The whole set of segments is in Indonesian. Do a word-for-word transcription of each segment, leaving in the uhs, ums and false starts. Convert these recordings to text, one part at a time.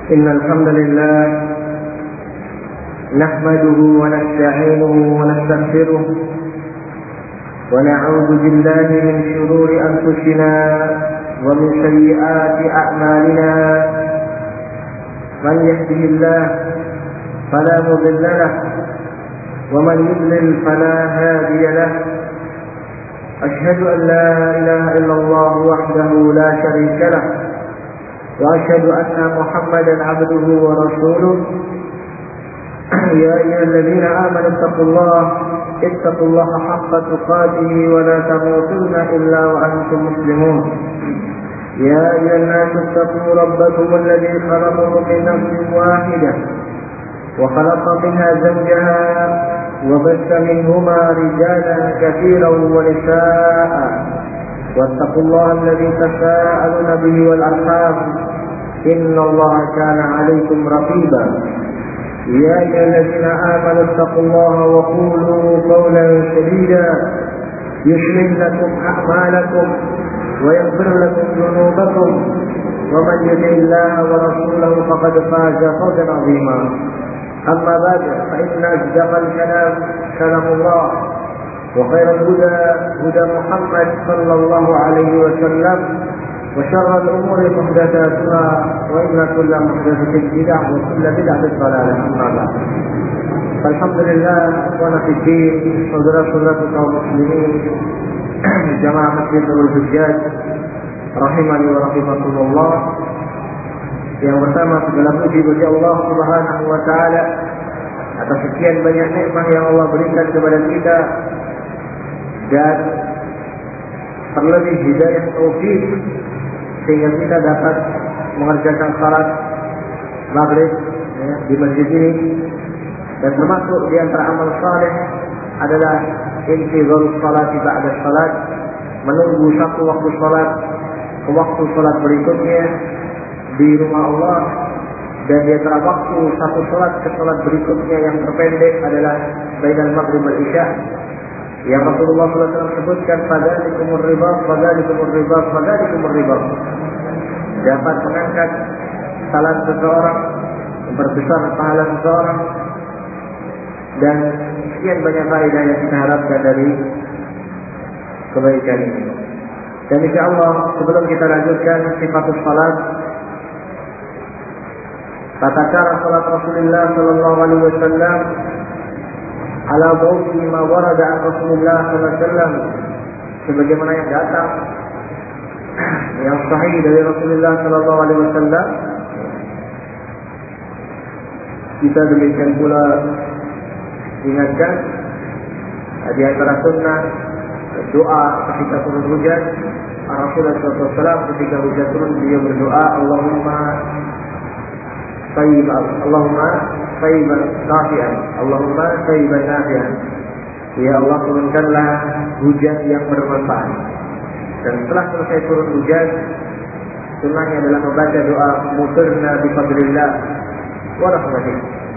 إن الحمد لله نحمده ونستعينه ونستغفره ونعوذ بالله من شرور أنفسنا ومن سيئات أعمالنا. من يهده الله فلا مضل له ومن يضلل فلا هادي له. أشهد أن لا إله إلا الله وحده لا شريك له وأشهد أن محمدا عبده ورسوله. يا أيها الذين آمنوا اتقوا الله اتقوا الله حق تقاته ولا تموتن إلا وأنتم مسلمون. يا أيها الناس اتقوا ربكم الذي خلقكم من نفس واحدة وخلق منها زوجها وبث منهما رجالا كثيرا ونساء واتقوا الله الذي تساءلون به والأرحام إن الله كان عليكم رقيبا. يا أيها الذين آمنوا اتقوا الله وقولوا قولا سديدا يصلح لكم أعمالكم ويغفر لكم ذنوبكم ومن يطع الله ورسوله فقد فاز فوزا عظيما. أما بعد فإن أصدق الكلام كلام الله وخير الهدى هدى محمد صلى الله عليه وسلم وشر الأمور محدثاتها وإن كل محدثة بدعة وكل بدعة ضلالة. أما بعد فالحمد لله وأنا في الدين saudara-saudara kaum muslimin jamaah Masjid Nurul Hujjaj rahimani wa rahimakumullah. Yang pertama, segala puji bagi Allah Subhanahu wa taala atas sekian banyak nikmat yang Allah berikan kepada kita, dan terlebih hidayah taufik sehingga kita dapat mengerjakan salat maghrib ya, di masjid ini. Dan termasuk di antara amal saleh adalah intizarus salati ba'da salat, menunggu satu waktu salat ke waktu salat berikutnya di rumah Allah. Dan di antara waktu satu salat ke salat berikutnya yang terpendek adalah bainal maghrib wal isya, yang Rasulullah sallallahu alaihi wasallam sebutkan fadzalikumur riba fadzalikumur riba fadzalikumur riba, dapat mengangkat salat seseorang, memperbesar pahala seseorang, dan sekian banyak faedah yang kita harapkan dari kebaikan ini. Dan insyaallah sebelum kita lanjutkan sifatus salat, tata cara salat Rasulullah sallallahu alaihi wasallam ala bawfi ma warada an Rasulullah sallallahu alaihi wasallam, sebagaimana yang datang yang sahih dari Rasulullah sallallahu alaihi wasallam. Kita demikian pula ingatkan di antara sunnah doa ketika turun hujan. Rasulullah sallallahu alaihi wasallam ketika hujan turun beliau berdoa, Allahumma Tayyiban, Allahumma Tayyiban nafi'an, Allahumma Tayyiban nafi'an. Ya Allah, turunkanlah hujan yang bermanfaat. Dan setelah selesai turun hujan, sunnahnya adalah membaca doa mutirna bi fadlillah wa rahmatih.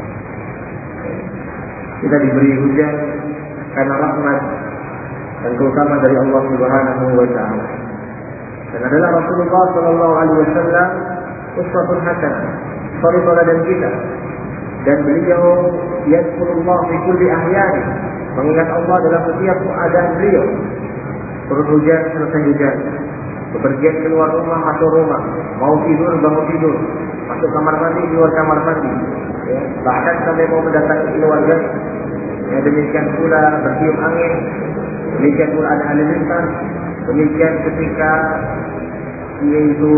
Kita diberi hujan karena rahmat dan keutamaan dari Allah Subhanahu wa taala. Dan adalah Rasulullah sallallahu alaihi wasallam uswatun hasanah, suri teladan kita. Dan beliau yazkurullah fi kulli ahyani, mengingat Allah dalam setiap keadaan beliau. Turun hujan, selesai hujan, bepergian keluar rumah, masuk rumah, mau tidur, bangun tidur, masuk kamar mandi, keluar kamar mandi, ya, bahkan sampai mau mendatangi keluarga. Ya, demikian pula bertiup angin, demikian pula ada halilintar, demikian ketika yaitu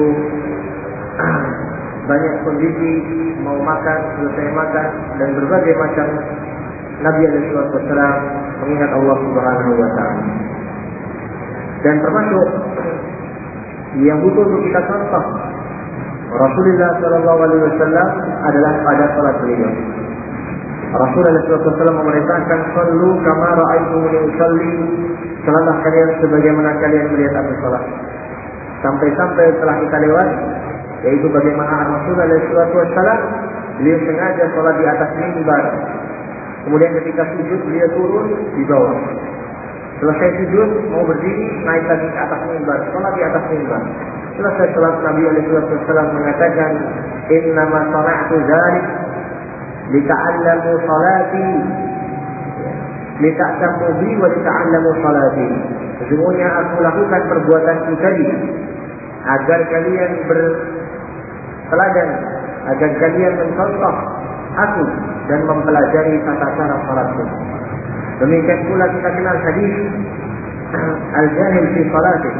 banyak kondisi mau makan, selesai makan, dan berbagai macam Nabi alaihi wasallam mengingat Allah Subhanahu wa taala. Dan termasuk yang butuh untuk kita contoh Rasulullah sallallahu alaihi wasallam adalah pada salat beliau. Rasulullah sallallahu alaihi wasallam memerintahkan sallu kama ra'aitumuni usalli, salatlah kalian sebagaimana kalian melihat aku salat. Sampai-sampai setelah kita lewat, yaitu bagaimana Rasulullah sallallahu alaihi wasallam beliau sengaja salat di atas mimbar. Kemudian ketika sujud beliau turun di bawah. Selesai sujud mau berdiri, naik lagi ke atas mimbar, salat di atas mimbar. Selesai salat Nabi alaihi wasallam mengatakan, "Innama sana'tu dzalik lita'allamu salati, lita'tamu bi wa lita'allamu salati." Sesungguhnya aku lakukan perbuatan itu tadi agar kalian berteladan, agar kalian mencontoh aku dan mempelajari tata cara salatku. Demikian pula kita kenal hadis al-jahil fi salatih,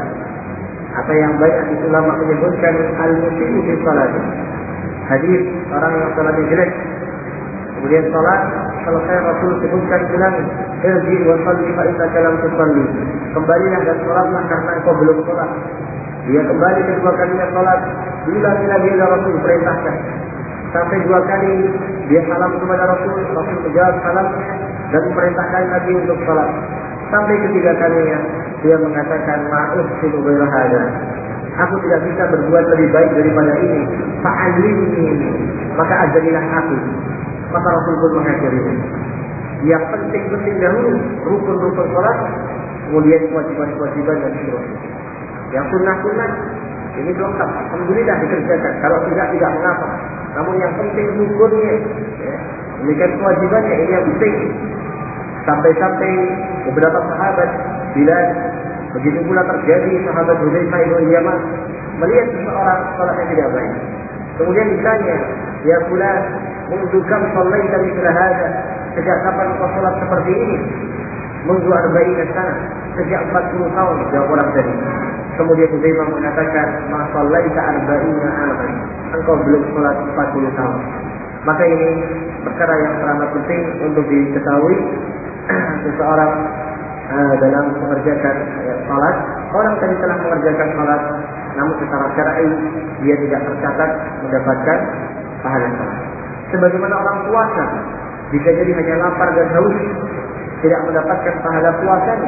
apa yang banyak ulama menyebutkan al-musii'u fi salatih. Hadis orang yang salatnya jelek, kemudian salat selesai Rasul sebutkan bilang, "Irji wa salli fa innaka lam tusalli." Kembalilah dan salatlah karena engkau belum salat. Dia kembali kedua kalinya salat, diulangi lagi oleh Rasul perintahkan. Sampai dua kali dia salam kepada Rasul, Rasul menjawab salamnya dan memerintahkan lagi untuk salat. Sampai ketiga kalinya dia mengatakan, "Ma'uf sidu ghaira hada." Aku tidak bisa berbuat lebih baik daripada ini. Fa'allimni, maka ajarilah aku. Maka Rasul pun mengajarinya. Yang penting-penting dahulu rukun-rukun salat, kemudian kewajiban-kewajiban dan seterusnya. Yang sunnah-sunnah ini lengkap, alhamdulillah dikerjakan. Kalau tidak, tidak mengapa. Namun yang penting rukunnya, ya, demikian kewajibannya, ini yang penting. Sampai-sampai beberapa sahabat, bila begitu pula terjadi sahabat Hudzaifah bin Yaman melihat seseorang salatnya tidak baik. Kemudian ditanya, "Ya fulan, mundu kam shallaita mithla hadza?" Sejak kapan kau salat seperti ini? "Mundu arba'ina sana." Sejak empat puluh tahun, jawab orang tadi. Kemudian Hudzaifah mengatakan, "Ma shallaita arba'ina aman." Engkau belum salat empat puluh tahun. Maka ini perkara yang sangat penting untuk diketahui. Seseorang uh, dalam mengerjakan uh, salat, orang tadi telah mengerjakan salat, namun secara syar'i dia tidak tercatat mendapatkan pahala salat. Sebagaimana orang puasa bisa jadi hanya lapar dan haus, tidak mendapatkan pahala puasanya.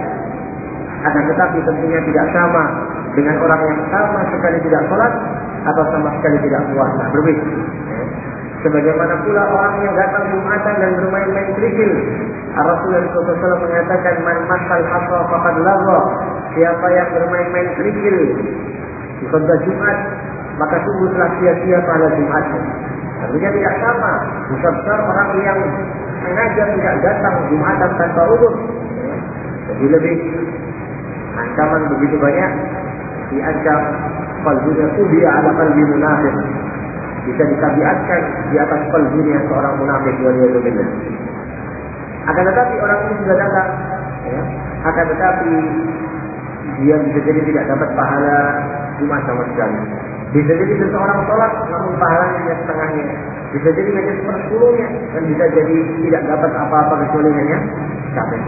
Akan tetapi tentunya tidak sama dengan orang yang sama sekali tidak salat atau sama sekali tidak puasa, berbeda. Sebagaimana pula orang yang datang Jumatan dan bermain-main kerikil. Rasulullah shallallahu alaihi wasallam mengatakan, "Man masal hasa faqad lagha." Siapa yang bermain-main kerikil di khutbah Jumat, maka sungguh telah sia-sia pahala Jumatnya. Tentunya tidak sama besar orang yang sengaja tidak datang Jumatan tanpa uzur. Jadi lebih ancaman begitu banyak, diancam qalbunya tubi'a ala qalbi munafiq, bisa ditabiatkan di atas qalbunya seorang munafik, waliyadzubillah. Akan tetapi orang ini sudah datang, ya, akan tetapi dia bisa jadi tidak dapat pahala Jumat sama sekali. Bisa jadi seseorang sholat namun pahalanya hanya setengahnya. Bisa jadi hanya sepersepuluhnya, dan bisa jadi tidak dapat apa-apa kecuali hanya capek.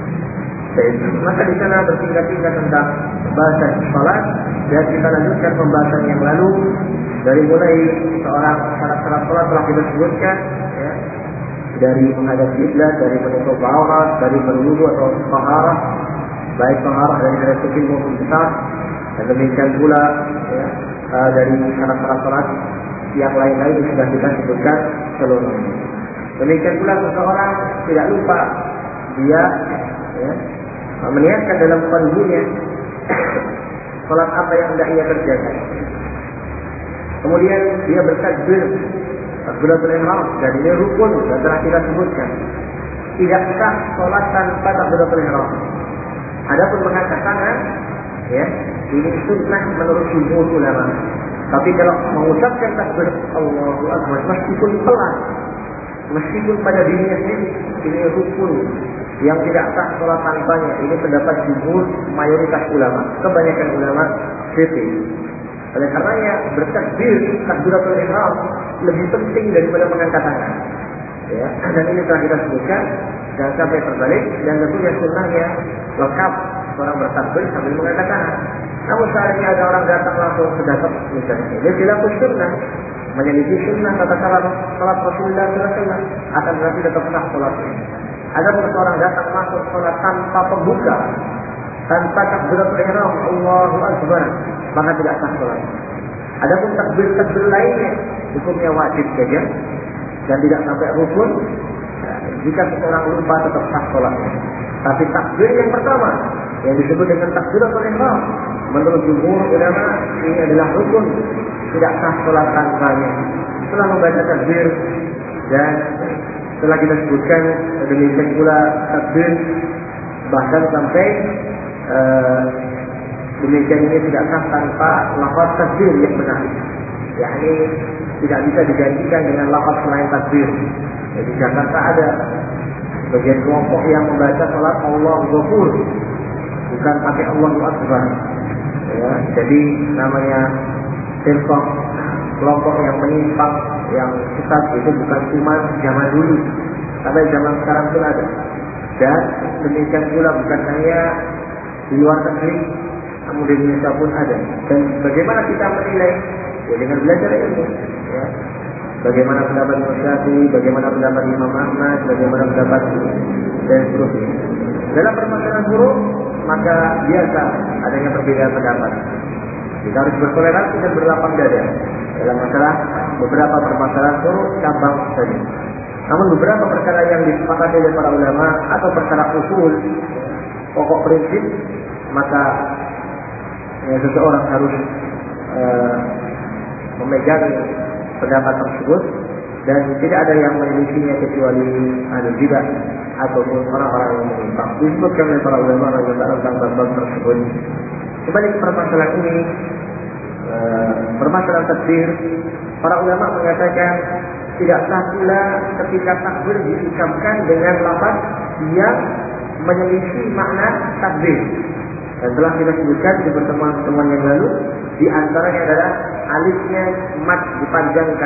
Maka di sana bertingkat-tingkat tentang pembahasan salat, dan kita lanjutkan pembahasan yang lalu dari mulai seorang syarat-syarat salat telah kita sebutkan, ya, dari menghadap kiblat, dari menutup aurat, dari berwudu atau taharah, baik taharah dari hadas kecil maupun besar, dan demikian pula, ya, uh, dari syarat-syarat salat yang lain-lain sudah kita sebutkan seluruhnya. Demikian pula seseorang tidak lupa dia, ya, meniatkan dalam qalbunya salat apa yang hendak ia kerjakan. Kemudian dia bertakbir takbiratul ihram, dan ini rukun dan telah kita sebutkan. Tidak sah salat tanpa takbiratul ihram. Adapun mengangkat tangan, ya, ini sunnah menurut jumhur ulama. Tapi kalau mengucapkan takbir Allahu Akbar meskipun pelan, meskipun pada dirinya sendiri, ini rukun yang tidak sah salat tanpanya. Ini pendapat jumhur mayoritas ulama, kebanyakan ulama fikih. Oleh karenanya bertakbir takbiratul ihram lebih penting daripada mengangkat tangan. Ya, dan ini telah kita sebutkan, jangan sampai terbalik, dan tentunya sunnahnya lengkap orang bertakbir sambil mengangkat tangan. Namun seandainya ada orang datang langsung sedekap misalnya, ini tidak sunnah, menyelisih sunnah tata cara salat Rasulullah sallallahu alaihi wasallam, akan berarti tetap sah salatnya. Ada seorang datang masuk salat tanpa pembuka, tanpa takbiratul ihram Allahu Akbar, maka tidak sah salat. Adapun takbir-takbir lainnya hukumnya wajib saja dan tidak sampai rukun. Nah, jika seseorang lupa tetap sah salatnya. Tapi takbir yang pertama yang disebut dengan takbiratul ihram. Menurut jumhur ulama ini adalah rukun, tidak sah salat tanpanya. Setelah membaca takbir dan setelah kita sebutkan demikian pula takbir bahkan sampai uh, demikian ini tidak sah tanpa lafaz takbir yang benar. yakni tidak bisa digantikan dengan lafaz selain takbir. Jadi di Jakarta ada bagian kelompok yang membaca salat Allahu Ghafur, bukan pakai Allahu Akbar. Ya, jadi namanya firqah, kelompok yang menyimpang, yang sesat itu bukan cuma zaman dulu, tapi zaman sekarang pun ada. Dan demikian pula bukan hanya di luar negeri, namun di Indonesia pun ada. Dan bagaimana kita menilai? Ya dengan belajar ilmu. Ya. Bagaimana pendapat Imam Syafi'i, bagaimana pendapat Imam Ahmad, bagaimana pendapat dan seterusnya. Dalam permasalahan huruf, maka biasa adanya perbedaan pendapat. Kita harus bertoleransi dan berlapang dada dalam masalah beberapa permasalahan huruf cabang saja. Namun beberapa perkara yang disepakati oleh para ulama atau perkara usul, pokok prinsip, maka ya, seseorang harus uh, memegang pendapat tersebut dan tidak ada yang menyelisihinya kecuali ahli bidah ataupun orang-orang yang menyimpang. Disebutkan oleh para ulama tentang bab-bab tersebut. Kembali ke permasalahan ini, uh, permasalahan takbir, para ulama mengatakan tidak sah pula ketika takbir diucapkan dengan lafaz yang menyelisih makna takbir. Dan telah kita sebutkan di pertemuan-pertemuan yang lalu, di antaranya adalah alifnya mat dipanjangkan,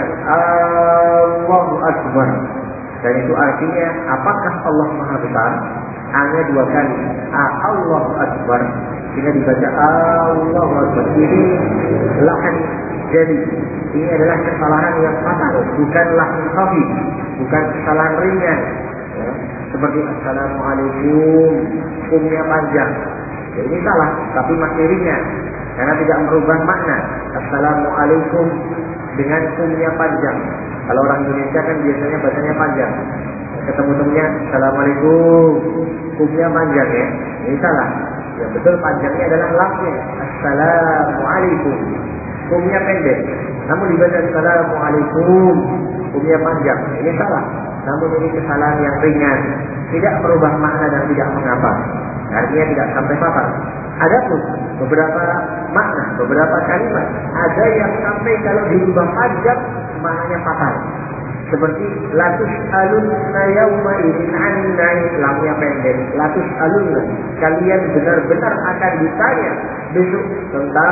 Allahu Akbar. Dan itu artinya apakah Allah Maha Besar? Hanya dua kali, Allahu Akbar. Sehingga dibaca Allahu Akbar. Ini lahan. Jadi ini adalah kesalahan yang fatal, bukan lahan khafi, bukan kesalahan ringan. Ya. Seperti Assalamualaikum, kumnya panjang. Ya, ini salah, tapi masih ringan karena tidak merubah makna. Assalamualaikum dengan kumnya panjang. Kalau orang Indonesia kan biasanya bacanya panjang. Ketemu temunya Assalamualaikum, kumnya panjang ya. Ini salah. Ya betul, panjangnya adalah lamnya. Assalamualaikum. Kumnya pendek, namun dibaca Assalamualaikum, kumnya panjang. Ini salah, namun ini kesalahan yang ringan, tidak merubah makna dan tidak mengapa. Artinya tidak sampai fatal. Adapun beberapa makna, beberapa kalimat, ada yang sampai kalau dirubah panjang maknanya fatal. Seperti latus alunna yauma idzin 'anil na'im, lamnya pendek. Latus alunna, kalian benar-benar akan ditanya besok tentang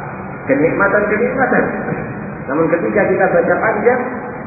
kenikmatan-kenikmatan. Namun ketika kita baca panjang,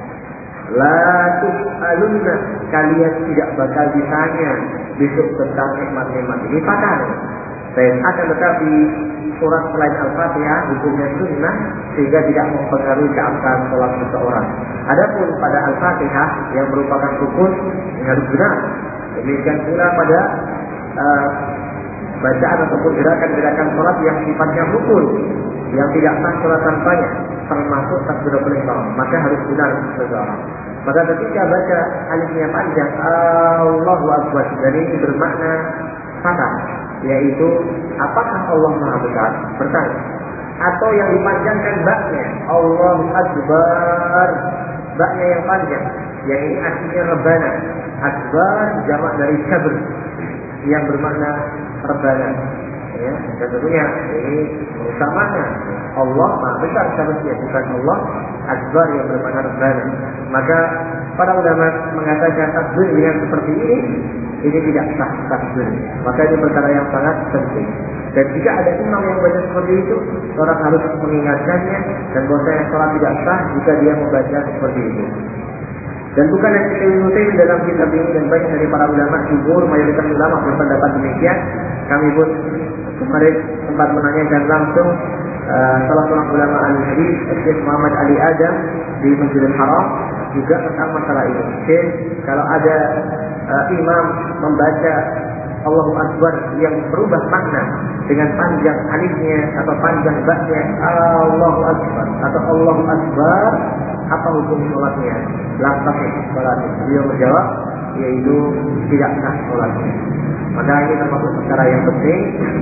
la tus'alunna, kalian tidak bakal ditanya besok tentang nikmat-nikmat. Ini fatal. Dan akan tetapi surat selain Al-Fatihah hukumnya sunnah sehingga tidak mempengaruhi keabsahan sholat seseorang. Adapun pada Al-Fatihah yang merupakan rukun yang harus benar. Demikian pula pada uh, bacaan ataupun gerakan-gerakan sholat yang sifatnya rukun, yang tidak sah sholat tanpanya, termasuk takbiratul ihram, maka harus benar seseorang. Maka ketika baca alifnya panjang, Allahu Akbar, dan ini bermakna fatal, yaitu apakah Allah Maha Besar? Bertanya. Atau yang dipanjangkan baknya, Allahu Akbar, baknya yang panjang, yang ini artinya rebana. Akbar jamak dari kabr, yang bermakna rebana. Ya, dan tentunya ini bersamanya Allah Maha Besar seharusnya, bukan Allah Akbar yang bermakna rebana. Maka para ulama mengatakan takbir dengan seperti ini, ini tidak sah takbir. Maka ini perkara yang sangat penting. Dan jika ada imam yang baca seperti itu, orang harus mengingatkannya dan bahwasanya sholat tidak sah jika dia membaca seperti itu. Dan bukan hanya Ibnu Taimiyah dalam kitab ini, dan banyak dari para ulama, jumhur mayoritas ulama berpendapat demikian. Kami pun kemarin sempat menanyakan langsung uh, salah seorang ulama al-hadis, Syekh Muhammad Ali Adam di Masjidil Haram, juga tentang masalah ini. Syekh, kalau ada uh, imam membaca Allahu Akbar yang berubah makna dengan panjang alifnya atau panjang baknya Allahu Akbar atau Allahu Akbar, apa hukum sholatnya? Lantas sholatnya. Beliau menjawab, yaitu tidak sah sholatnya. Maka ini termasuk perkara yang penting.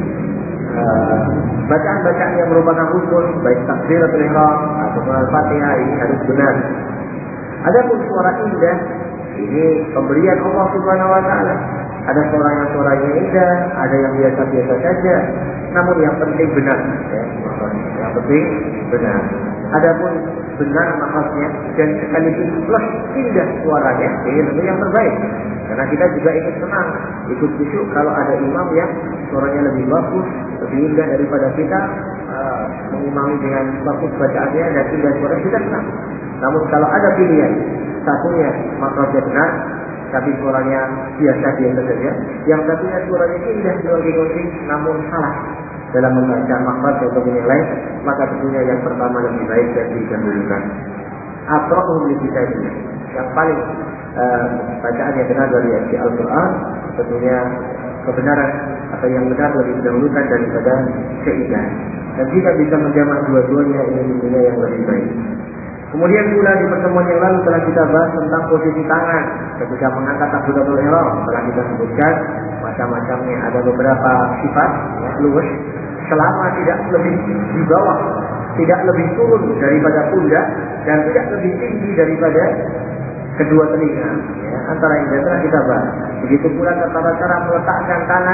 Uh, bacaan-bacaan yang merupakan rukun, baik takbiratul ihram atau al-Fatihah, ini harus benar. Adapun suara indah, ini pemberian Allah Subhanahu wa taala. Ada suara yang suaranya indah, ada yang biasa-biasa saja. Namun yang penting benar, ya, yang penting benar. Adapun benar maksudnya dan sekaligus plus indah suaranya, ini tentu yang terbaik. Karena kita juga ikut senang, ikut khusyuk kalau ada imam yang suaranya lebih bagus, lebih indah daripada kita, uh, mengimami dengan bagus bacaannya dan indah suara kita senang. Namun kalau ada pilihan, satunya maksudnya benar, tapi suaranya biasa-biasa saja. Yang satunya suaranya indah, melodi-lodi, namun salah dalam membaca maksud atau yang lain, maka tentunya yang pertama lebih baik dan didahulukan. Aqra'uhum li kitabillah. Yang paling uh, bacaan yang benar dari ayat Al-Quran, tentunya kebenaran atau yang benar lebih didahulukan daripada keindahan. Dan jika bisa menjamak dua-duanya, ini tentunya yang lebih baik. Kemudian pula di pertemuan yang lalu telah kita bahas tentang posisi tangan ketika mengangkat takbiratul ihram. Telah kita sebutkan macam-macamnya, ada beberapa sifat, ya, luwes, selama tidak lebih di bawah, tidak lebih turun daripada pundak dan tidak lebih tinggi daripada kedua telinga. Ya, antara ini telah kita bahas. Begitu pula tata cara meletakkan tangan.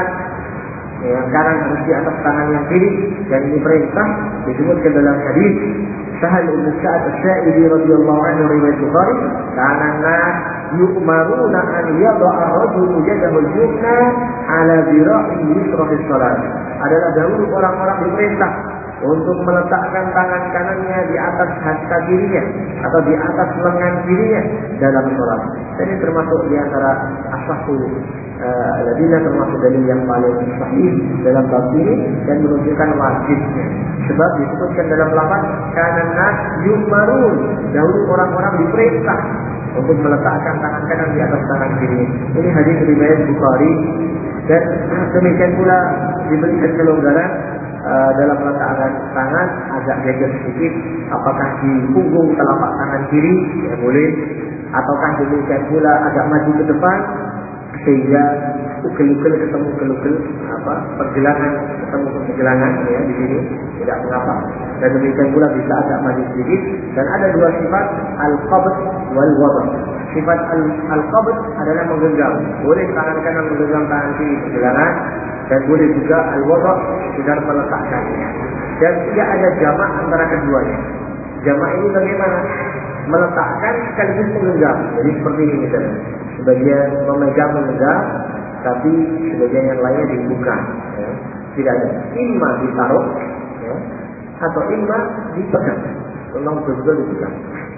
Yang kanan harus di atas tangan yang kiri, dan ini perintah disebutkan dalam hadis Sahal bin Sa'ad As-Sa'idi radhiyallahu anhu riwayat Bukhari, "Kana an-nas yu'maruna an yada'a ar-rajulu yadahu al-yumna 'ala dhira'ihi yusra fi shalat." Adalah dahulu orang-orang diperintah untuk meletakkan tangan kanannya di atas hasta kirinya atau di atas lengan kirinya dalam sholat. Dan ini termasuk di antara asahul ladina, termasuk dalil yang paling sahih dalam bab ini dan menunjukkan wajibnya. Sebab disebutkan dalam lafaz kanan nas yumarun, dahulu orang-orang diperintah untuk meletakkan tangan kanan di atas tangan kiri. Ini hadis riwayat Bukhari. Dan demikian pula diberikan kelonggaran Uh, dalam meletakkan tangan agak geser sedikit, apakah di punggung telapak tangan kiri, ya boleh, ataukah demikian pula agak maju ke depan sehingga ukel-ukel ketemu ukel-ukel, apa pergelangan ketemu pergelangan, ya di sini tidak mengapa. Dan demikian pula bisa agak maju sedikit. Dan ada dua sifat, al-qabd wal wada'. Sifat al-qabd adalah menggenggam, boleh tangan kanan menggenggam tangan kiri pergelangan, dan boleh juga al-wada' benar meletakkannya. Dan tidak ada jamak antara keduanya. Jamak ini bagaimana? Meletakkan sekaligus menggenggam. Jadi seperti ini misalnya. Sebagian memegang menggenggam, tapi sebagian yang lainnya dibuka. Ya. Tidak ada. Imma ditaruh, ya, atau imma dipegang. Memang betul-betul dipegang.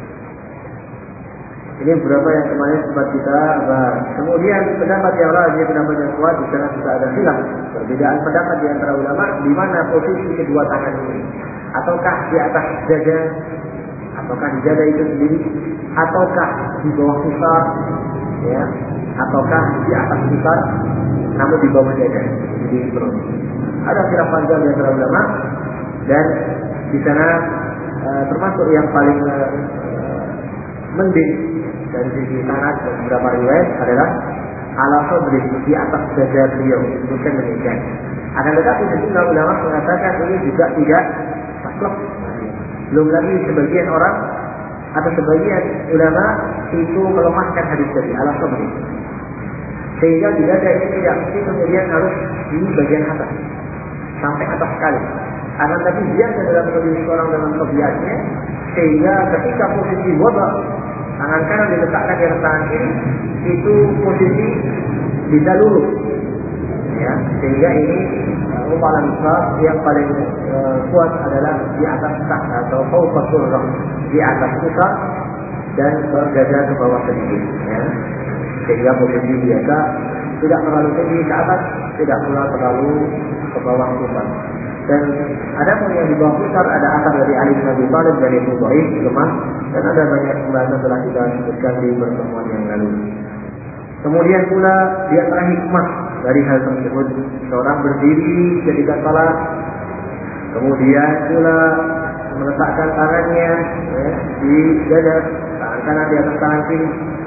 Ini beberapa yang kemarin sempat kita bahas. Kemudian pendapat yang lain, pendapat yang kuat, di sana juga ada khilaf. Perbedaan pendapat di antara ulama di mana posisi kedua tangan ini. Ataukah di atas dada, ataukah di dada itu sendiri, ataukah di bawah pusar, ya, ataukah di atas pusar, namun di bawah dada, di perut. Ada khilaf panjang di antara ulama, dan di sana uh, termasuk yang paling uh, mending dari sisi sanad dan beberapa riwayat adalah ala sadri, di atas dada beliau, bukan demikian. Akan tetapi sejumlah ulama mengatakan ini juga tidak saklek. Belum lagi sebagian orang atau sebagian ulama itu melemahkan hadis tadi ala sadri, sehingga di dada ini tidak mesti kemudian harus di bagian atas sampai atas sekali. Akan tapi biasa dalam kondisi orang dengan kebiasaannya, sehingga ketika posisi wada' tangan kanan diletakkan di atas tangan kiri, itu posisi bisa lurus, ya, sehingga ini umpalan besar yang paling uh, kuat adalah di atas tak atau fawqa surrah, di atas pusat dan berjajar ke bawah sedikit, ya, sehingga posisi biasa tidak terlalu tinggi ke atas, tidak pula terlalu ke bawah pusat. Dan ada pun yang di bawah pusar, ada asar dari Ali bin Abi Thalib dari Ibnu Dhaif, lemah, dan ada banyak pembahasan telah kita sebutkan di pertemuan yang lalu. Kemudian pula di antara hikmah dari hal tersebut, seorang berdiri ketika salat, kemudian pula meletakkan tangannya, ya, di dada, tangan kanan di atas tangan kiri,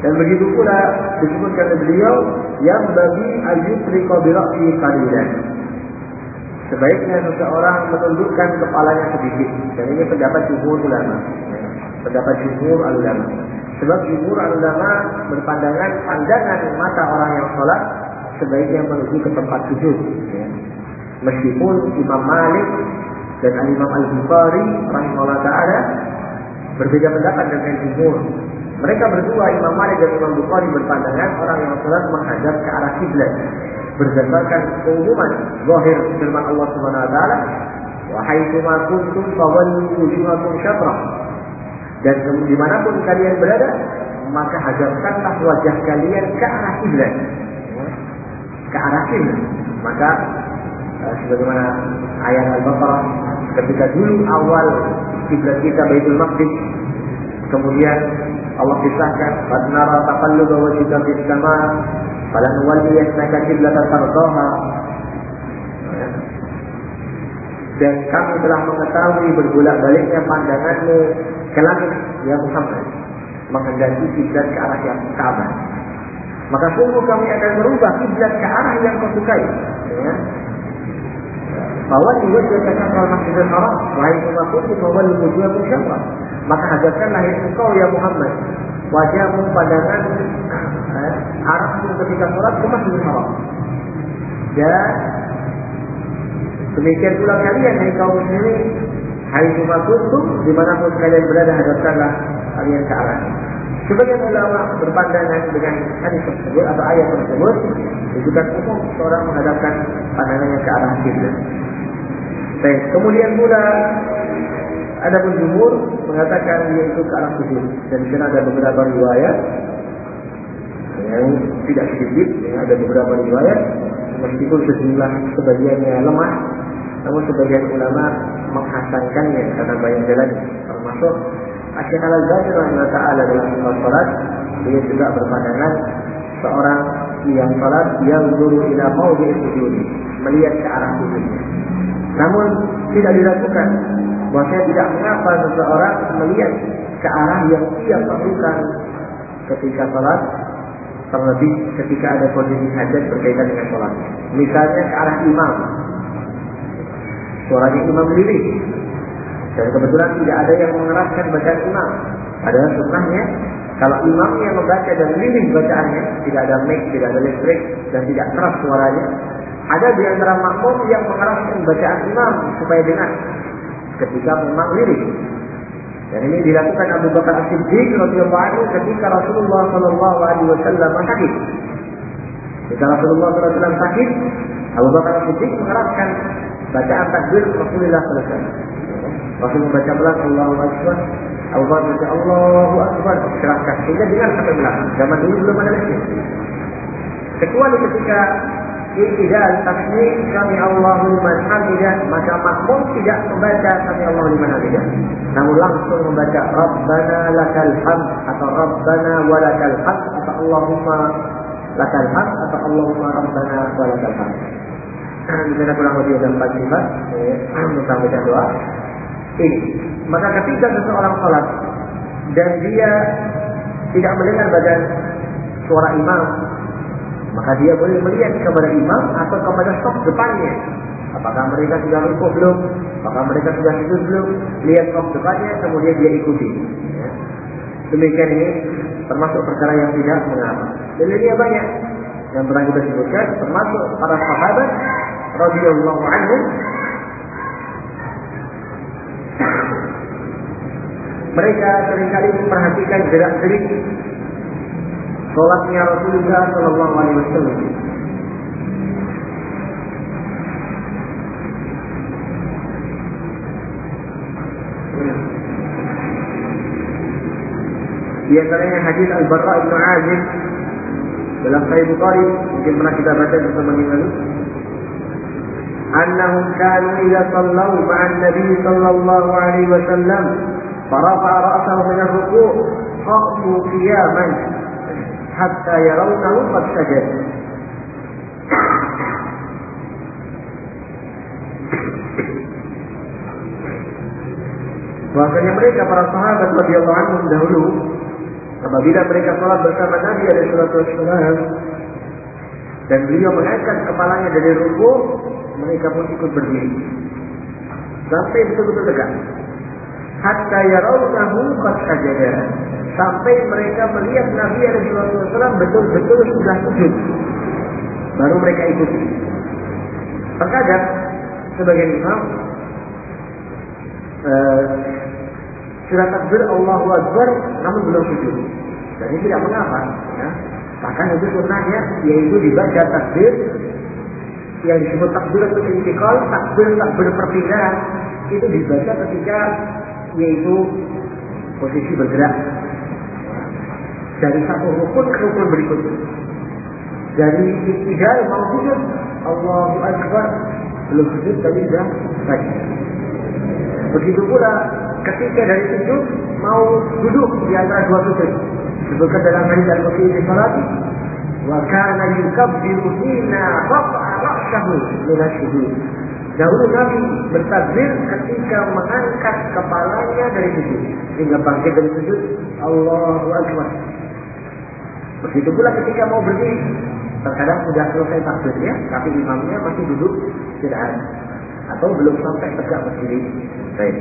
Dan begitu pula disebutkan oleh beliau, yang bagi al-yusriqa bi ra'si qalilan. Sebaiknya seseorang menundukkan kepalanya sedikit. Dan ini pendapat jumhur ulama. Pendapat jumhur ulama. Sebab jumhur ulama berpandangan pandangan mata orang yang sholat sebaiknya menuju ke tempat sujud. Meskipun Imam Malik dan Imam Al-Bukhari rahimahullah ta'ala berbeda pendapat dengan jumhur. Mereka berdua, Imam Malik dan Imam Bukhari, berpandangan orang yang sholat menghadap ke arah kiblat berdasarkan keumuman zahir firman Allah Subhanahu wa taala, wa haitsu ma kuntum fawallu wujuhakum syatrah. Dan dimanapun kalian berada, maka hadapkanlah wajah kalian ke arah kiblat. Ke arah kiblat. Maka sebagaimana ayat Al-Baqarah, ketika dulu awal kiblat kita Baitul Maqdis, kemudian Allah kisahkan, "Qad nara taqalluba wajhika fis sama', falanuwalliyannaka qiblatan tardaha." Dan kami telah mengetahui berbolak-baliknya pandanganmu ke langit, ya Muhammad, menghendaki kiblat ke arah yang Ka'bah. Maka sungguh kami akan merubah kiblat ke arah yang kau sukai. Ya. Fawalli wajhaka syatral masjidil haram, wa haitsu ma kuntum fawallu wujuhakum syatrah. Maka hadapkanlah engkau ya Muhammad wajahmu, pandangan eh, arahmu ketika sholat ke Masjidil Haram. Dan demikian pula kalian yang kaum muslimin, haitsu ma kuntum, dimanapun kalian berada, hadapkanlah kalian ke arah. Sebagian ulama berpandangan dengan hadis tersebut atau ayat tersebut, juga umum seorang menghadapkan pandangannya ke arah kiblat. Baik, kemudian pula ada jumhur mengatakan yaitu ke arah sujud. Dan di sana ada beberapa riwayat yang tidak sedikit, ya, ada beberapa riwayat meskipun sejumlah sebagiannya lemah, namun sebagian ulama menghasankannya karena banyak jalan, termasuk Asy-Syaikh Al-Albani rahimahullah ta'ala dalam sifat salat. Dia juga berpandangan seorang yang salat yang dulu ila maudhi'i sujud, melihat ke arah sujudnya. Namun tidak dilakukan bahwasanya tidak mengapa seseorang melihat ke arah yang ia perlukan ketika salat, terlebih ketika ada kondisi hajat berkaitan dengan salat. Misalnya ke arah imam, suaranya imam lirik, dan kebetulan tidak ada yang mengeraskan bacaan imam. Padahal sunnahnya kalau imam yang membaca dan lirik bacaannya, tidak ada mic, tidak ada listrik, dan tidak keras suaranya, ada di antara makmum yang mengeraskan bacaan imam supaya dengar ketika memang lirik. Dan ini dilakukan Abu Bakar As-Siddiq radhiyallahu anhu ketika Rasulullah sallallahu alaihi wasallam sakit. Ketika Rasulullah sallallahu alaihi wasallam sakit, Abu Bakar As-Siddiq mengeraskan bacaan takbir Rasulullah sallallahu alaihi wasallam. Rasul membaca pelan Allahu Akbar, Abu Bakar baca Allahu Akbar, keraskan sehingga dengar sampai belakang. Zaman dulu belum ada listrik. Kecuali ketika I'tidal tasmi' sami Allahu liman hamidah, maka makmum tidak membaca sami Allahu liman hamidah, namun langsung membaca Rabbana lakal hamd atau Rabbana walakal hamd atau Allahumma lakal hamd atau Allahumma Rabbana walakal hamd. Di sana kurang lebih ada empat sifat tentang baca doa ini. Maka ketika seseorang salat dan dia tidak mendengar bacaan suara imam, maka dia boleh melihat kepada imam atau kepada saf depannya. Apakah mereka sudah rukuk belum? Apakah mereka sudah sujud belum? Lihat saf depannya, kemudian dia ikuti. Ya. Demikian ini termasuk perkara yang tidak mengapa. Dan ini banyak yang pernah kita sebutkan, termasuk para sahabat radhiyallahu anhum. Mereka seringkali memperhatikan gerak-gerik salatnya Rasulullah sallallahu alaihi wasallam. Di antaranya hadis Al-Barra bin Azib dalam Sahih Bukhari, mungkin pernah kita baca bersama dengan lalu. Annahum kanu idza sallu ma'an Nabi sallallahu alaihi wasallam farafa'a ra'sahu min ar-ruku' qamu qiyaman hatta yarawnahu qad sajad. Bahasanya mereka para sahabat radhiyallahu anhum dahulu Apabila mereka sholat bersama Nabi alaihi salatu wassalam dan beliau mengangkat kepalanya dari rukuk, mereka pun ikut berdiri sampai betul-betul tegak. Hatta yarawnahu qad sajada, sampai mereka melihat Nabi alaihi salatu wassalam betul-betul sudah sujud, baru mereka ikuti. Terkadang sebagian imam uh, sudah takbir Allahu Akbar namun belum sujud, dan ini tidak mengapa ya. Bahkan itu sunnahnya yaitu dibaca takbir yang disebut takbiratul intiqal, takbir takbir perpindahan, itu dibaca ketika yaitu posisi bergerak dari satu rukun ke rukun berikutnya. Dari iktidal mau sujud Allahu Akbar, belum sujud tapi sudah baca. Begitu pula ketika dari sujud mau duduk di antara dua sujud, disebutkan dalam hadis al-Qudsi di salat, wa kana yukabbiru hina rafa'a ra'sahu min as-sujud. Dahulu Nabi bertakbir ketika mengangkat kepalanya dari sujud, sehingga bangkit dari sujud Allahu Akbar. Begitu pula ketika mau berdiri, terkadang sudah selesai takbirnya tapi imamnya masih duduk istirahat atau belum sampai tegak berdiri. Baik.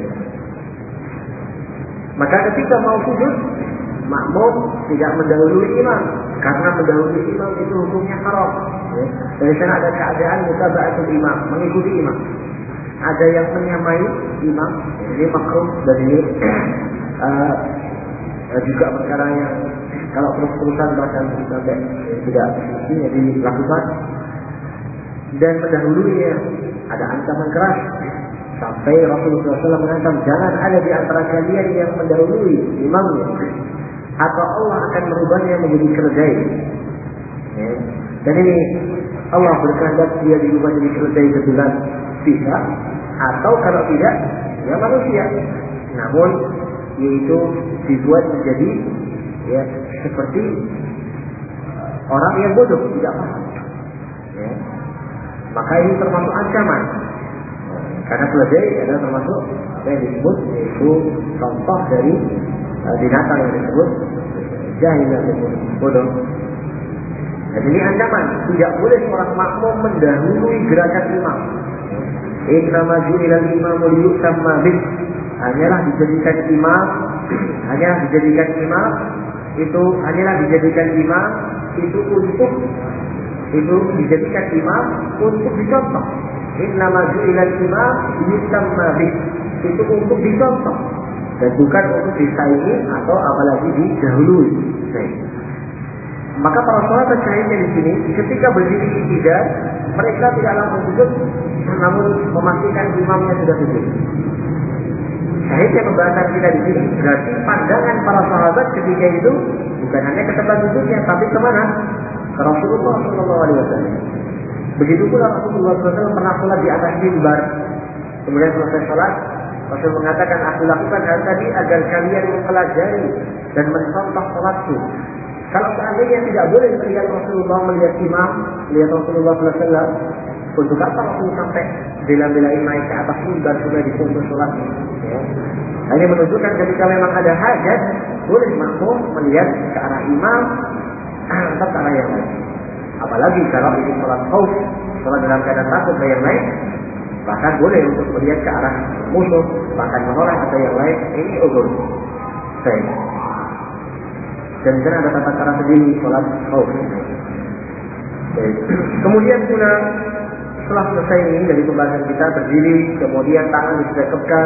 Maka ketika mau sujud, makmum tidak mendahului imam, karena mendahului imam itu hukumnya haram. Ya. Dari sana ada keadaan mutaba'atul imam, mengikuti imam. Ada yang menyamai imam, ini makruh, dan ini uh, juga perkara yang kalau terus-terusan bahkan sampai ya, tidak mestinya dilakukan. Dan mendahulunya ada ancaman keras. Sampai Rasulullah shallallahu alaihi wasallam mengancam, jangan ada di antara kalian yang mendahului imamnya, atau Allah akan merubahnya menjadi keledai. Ya. Dan ini Allah berkehendak dia dirubah jadi keledai betulan, bisa, atau kalau tidak, ya manusia. Namun yaitu dibuat menjadi ya seperti orang yang bodoh, tidak paham. Ya. Maka ini termasuk ancaman. Karena keledai adalah termasuk apa yang disebut yaitu contoh dari uh, binatang yang disebut jahil atau bodoh. Dan ini ancaman, tidak boleh seorang makmum mendahului gerakan imam. Innama ju'ilal imamu liyutamma bih. Hanyalah dijadikan imam, hanya dijadikan imam itu hanyalah dijadikan imam itu untuk itu dijadikan imam untuk dicontoh. Innama ju'ilal imam liyutamma bih. Itu untuk dicontoh dan bukan untuk disaingi atau apalagi didahului. Baik. Maka para sahabat syahidnya di sini ketika berdiri tidak, mereka tidak langsung sujud, namun memastikan imamnya sudah sujud. Syahidnya pembahasan kita di sini berarti pandangan para sahabat ketika itu bukan hanya ke tempat sujudnya, tapi kemana? Ke Rasulullah Shallallahu Alaihi Wasallam. Begitu pula Rasulullah Shallallahu Alaihi Wasallam pernah sholat di atas mimbar. Kemudian selesai sholat, Rasul mengatakan, aku lakukan hal tadi agar kalian mempelajari dan mencontoh sholatku. Kalau seandainya tidak boleh melihat Rasulullah, melihat imam, melihat Rasulullah Sallallahu Alaihi Wasallam, untuk apa Rasul sampai bela-belain naik ke atas mimbar supaya dicontoh sholatnya? Ya. Nah, ini menunjukkan ketika memang ada hajat, boleh makmum melihat ke arah imam atau ke arah yang lain. Apalagi kalau ini sholat khauf, sholat dalam keadaan takut ke yang lain, bahkan boleh untuk melihat ke arah musuh, bahkan menoleh atau yang lain. Ini uzur. Baik. Dan di sana ada tata cara sendiri sholat khauf. Kemudian pula setelah selesai ini dari pembahasan kita, berdiri, kemudian tangan disedekapkan,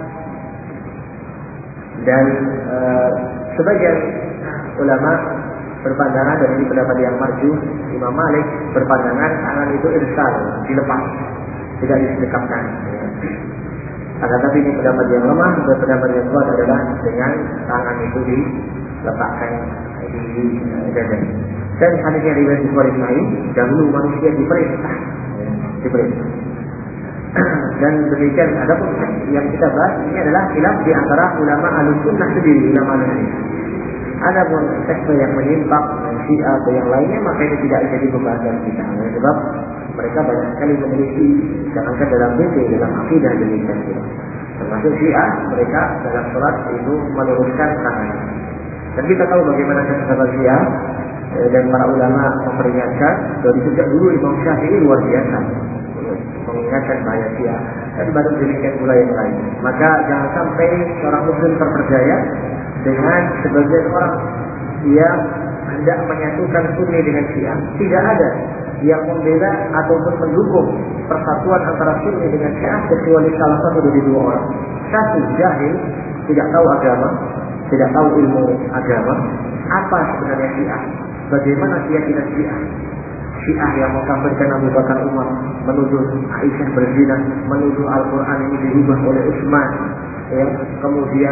dan uh, sebagian ulama berpandangan, dan ini pendapat yang marjuh, Imam Malik berpandangan tangan itu irsal, dilepas, tidak disedekapkan. Akan tapi ini pendapat yang lemah, dan pendapat yang kuat adalah dengan tangan itu diletakkan di dada. Dan hadisnya riwayat Bukhari Sahih, dahulu manusia diperintah, diperintah. Dan demikian ada pun yang kita bahas ini adalah khilaf di antara ulama Ahlussunnah sendiri, ulama hadis. Ada pun sekte yang menyimpang, Syiah atau yang lainnya, maka ini tidak jadi pembahasan kita. Sebab mereka banyak sekali memiliki, jangankan dalam B T, dalam akidah demikian. Termasuk Syiah, mereka dalam sholat itu meluruskan tangan. Dan kita tahu bagaimana sahabat Syiah dan para ulama memperingatkan dari sejak dulu Imam Syafi'i luar biasa mengingatkan bahaya Syiah, dan baru demikian pula yang lain. Maka jangan sampai seorang muslim terpercaya dengan sebagian orang yang hendak menyatukan Sunni dengan Syiah. Tidak ada yang membela ataupun mendukung persatuan antara Sunni dengan Syiah kecuali salah satu dari dua orang. Satu, jahil, tidak tahu agama, tidak tahu ilmu agama, apa sebenarnya Syiah, bagaimana keyakinan Syiah. Syiah yang mengkafirkan Abu Bakar Umar, menuduh Aisyah berzina, menuduh Al-Quran ini dirubah oleh Utsman, ya, kemudian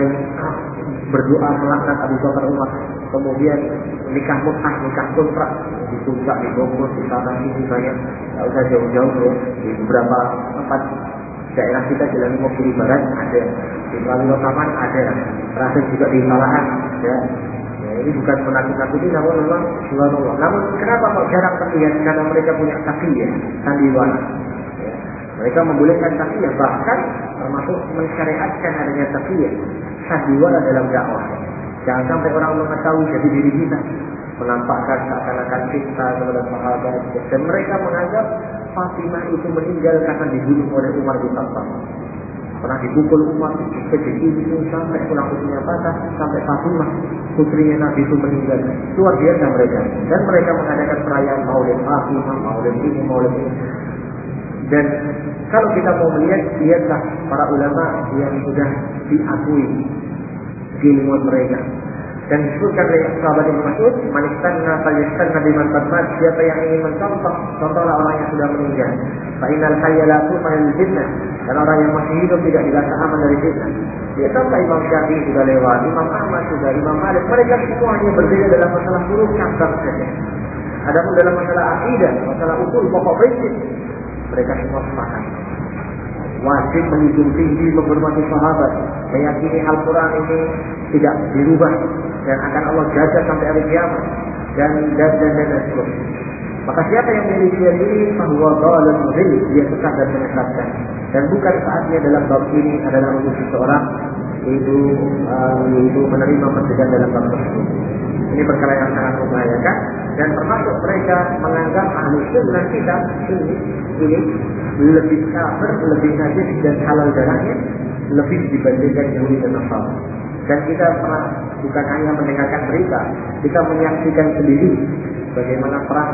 berdoa melaknat Abu Bakar Umar, kemudian nikah mut'ah, nikah kontrak, ditumbak, dibongkar, di sana sini banyak, tidak usah jauh-jauh ya, di beberapa tempat daerah kita Jalan Mokiri Barat ada, di Melalui Rokaman ada, terakhir juga di Malahan, ya. Ini bukan menakut-nakuti, namun memang subhanallah. Namun kenapa kok jarang terlihat? Karena mereka punya taqiyah, sandiwara. Ya. Mereka membolehkan taqiyah, bahkan termasuk mensyariatkan adanya taqiyah, sandiwara dalam dakwah. Jangan sampai orang mengetahui jadi diri kita, menampakkan seakan-akan cinta kepada sahabat. Dan mereka menganggap Fatimah itu meninggal karena dibunuh oleh Umar bin Khattab. Pernah dipukul Umar, kejadian sampai tulang rusuknya patah, sampai Fatimah putrinya Nabi itu meninggal. Luar biasa mereka. Dan mereka mengadakan perayaan Maulid Fatimah, Maulid ini, Maulid ini. Dan kalau kita mau melihat, lihatlah para ulama yang sudah diakui keilmuan mereka. Dan disebutkan oleh sahabat Ibnu Mas'ud, "Manistanna falyastanna biman qad mat." Siapa yang ingin mencontoh, contohlah orang yang sudah meninggal. Fa innal hayya la tu'manu fitnah. Dan orang yang masih hidup tidak dirasa aman dari fitnah. Ya, sampai Imam Syafi'i sudah lewat, Imam Ahmad sudah, Imam Malik. Mereka semua hanya berbeda dalam masalah huruf cabang saja. Adapun dalam masalah akidah, masalah usul, pokok prinsip, mereka semua sepakat. Wajib menjunjung tinggi menghormati sahabat, meyakini Al-Quran ini tidak dirubah dan akan Allah jaga sampai hari kiamat, dan dan dan dan, dan seterusnya. Maka siapa yang memiliki ini bahwa dhalalun mudhil, dia sesat dan menyesatkan. Dan bukan saatnya dalam bab ini adalah untuk seseorang itu uh, itu menerima persetujuan dalam bab tersebut. Ini perkara yang sangat membahayakan, dan termasuk mereka menganggap ahli sunnah kita sunni ini lebih kafir, lebih najis dan halal darahnya lebih dibandingkan Yahudi dan Nasrani. Dan kita pernah bukan hanya mendengarkan berita, kita menyaksikan sendiri bagaimana perang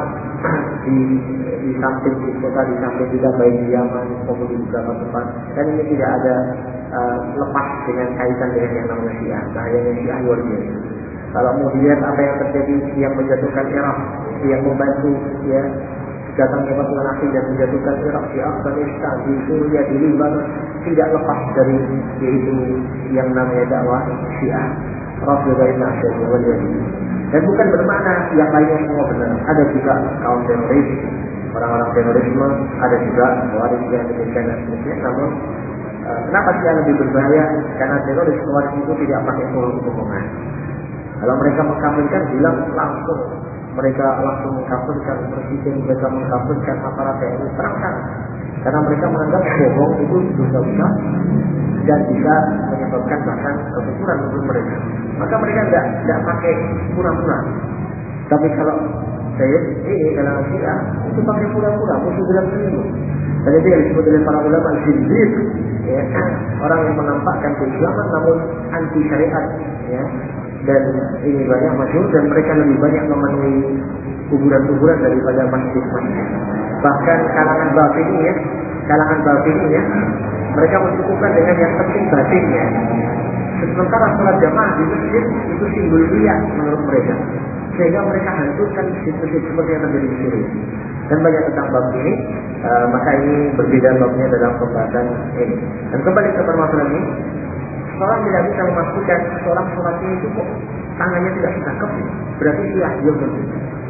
di di samping di kota, di samping kita, baik di Yaman maupun di beberapa tempat. Dan ini tidak ada uh, lepas dengan kaitan dengan yang namanya Syiah. Bahayanya Syiah luar biasa. Kalau mau dilihat apa yang terjadi, yang menjatuhkan Irak, yang membantu ya datangnya batuan aktif dan menjatuhkan Irak, di Afghanistan, di Suria, di Libanon, tidak lepas dari yaitu yang namanya dakwah Syiah. Rasulullah shallallahu alaihi wasallam. Dan bukan bermakna yang lainnya semua benar. Ada juga kaum teroris, orang-orang terorisme, ada juga waris yang demikian dan seterusnya. Namun uh, kenapa Syiah lebih berbahaya? Karena teroris waris itu tidak pakai bohong-bohongan. Kalau mereka mengkafirkan, bilang langsung. Mereka langsung mengkafirkan presiden, mereka mengkafirkan aparat T N I, terang-terang. Karena mereka menganggap bohong itu dosa besar dan bisa menyebabkan bahkan kekufuran untuk mereka. Maka mereka tidak tidak pakai pura-pura. Tapi kalau saya ini dalam Syiah itu pakai pura-pura, musuh dalam sendiri. Dan itu yang disebut oleh para ulama zindiq, ya, orang yang menampakkan keislaman namun anti syariat, ya. Dan ini banyak masyhur, dan mereka lebih banyak memenuhi kuburan-kuburan daripada masjid-masjid. Bahkan kalangan batinnya, kalangan batinnya, mereka mencukupkan dengan yang penting batinnya. Sementara sholat jamaah di masjid itu simbol riya menurut mereka, sehingga mereka hancurkan masjid-masjid seperti yang terjadi di Syria. Dan banyak tentang bab ini, uh, maka ini berbeda babnya dalam pembahasan ini. Dan kembali ke permasalahan ini, seorang tidak bisa memastikan seorang sholatnya itu kok tangannya tidak ditangkap, berarti dia belum tentu.